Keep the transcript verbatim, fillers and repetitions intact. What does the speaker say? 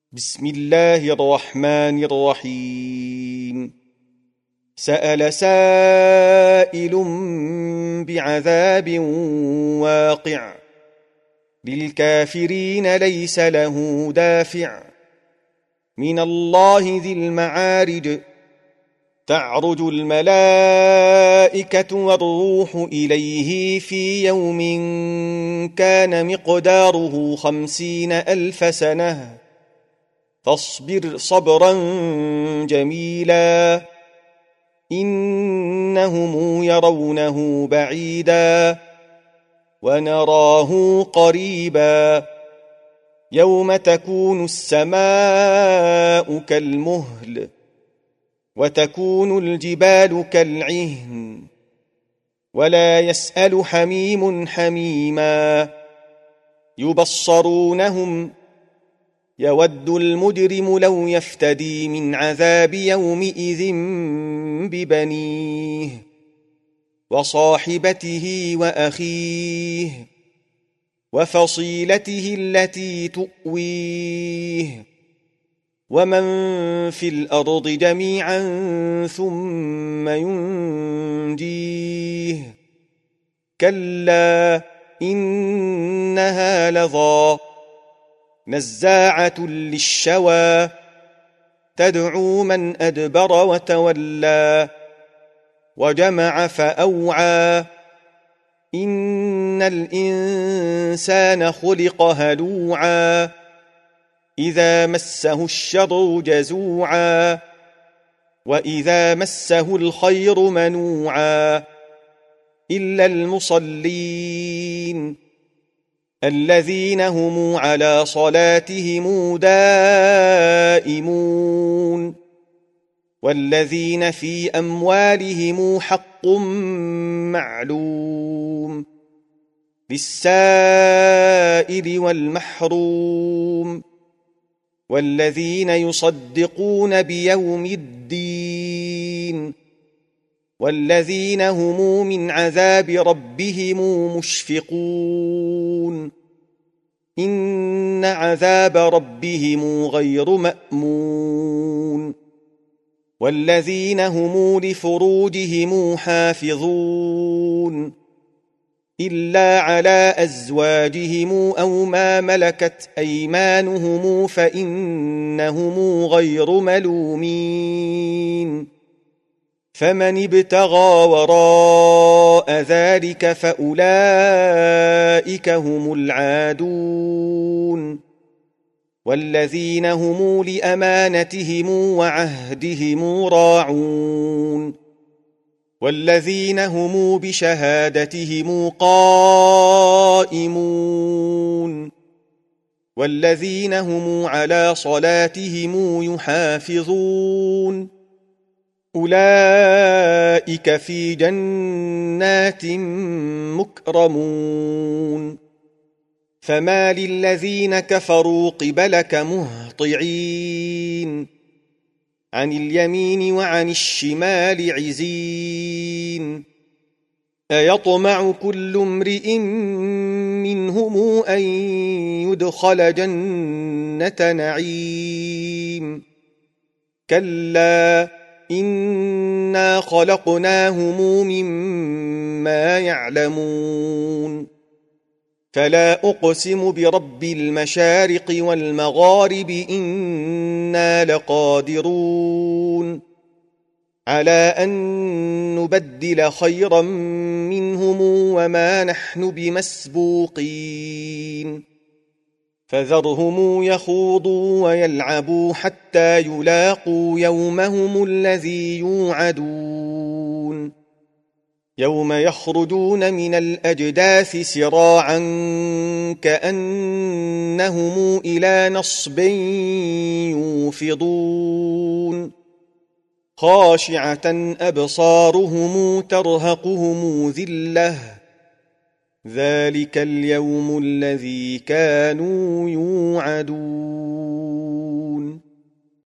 بسم الله الرحمن الرحيم. سأل سائل بعذاب واقع للكافرين ليس له دافع من الله ذي المعارج. تعرج الملائكة والروح إليه في يوم كان مقداره خمسين ألف سنة فاصبر صبرا جميلا إنهم يرونه بعيدا ونراه قريبا يوم تكون السماء كالمهل وتكون الجبال كالعهن ولا يسأل حميم حميما يبصرونهم يود المجرم لو يفتدي من عذاب يومئذ ببنيه وصاحبته وأخيه وفصيلته التي تؤويه ومن في الأرض جميعا ثم ينجيه كلا إنها لظى نزاعة للشوى تدعو من أدبر وتولى وجمع فأوعى إن الإنسان خلق هلوعا إذا مسه الشر جزوعا وإذا مسه الخير منوعا إلا المصلين الذين هم على صلاتهم دائمون والذين في أموالهم حق معلوم للسائل والمحروم والذين يصدقون بيوم الدين والذين هم من عذاب ربهم مشفقون إن عذاب ربهم غير مأمون والذين هم لفروجهم حافظون إلا على أزواجهم أو ما ملكت أيمانهم فإنهم غير ملومين فمن ابتغى وراء ذلك فأولئك هم العادون والذين هم لأمانتهم وعهدهم راعون والذين هم بشهادتهم قائمون والذين هم على صلاتهم يحافظون أولئك في جنات مكرمون فما للذين كفروا قبلك مهطعين عن اليمين وعن الشمال عزين أيطمع كل امرئ منهم أن يدخل جنة نعيم كلا إنا خلقناهم مما يعلمون فلا أقسم برب المشارق والمغارب إنا لقادرون على أن نبدل خيرا منهم وما نحن بمسبوقين فذرهم يخوضوا ويلعبوا حتى يلاقوا يومهم الذي يوعدون يوم يخرجون من الأجداث سراعا كأنهم إلى نصب يوفضون خاشعة أبصارهم ترهقهم ذلة ذلك اليوم الذي كانوا يوعدون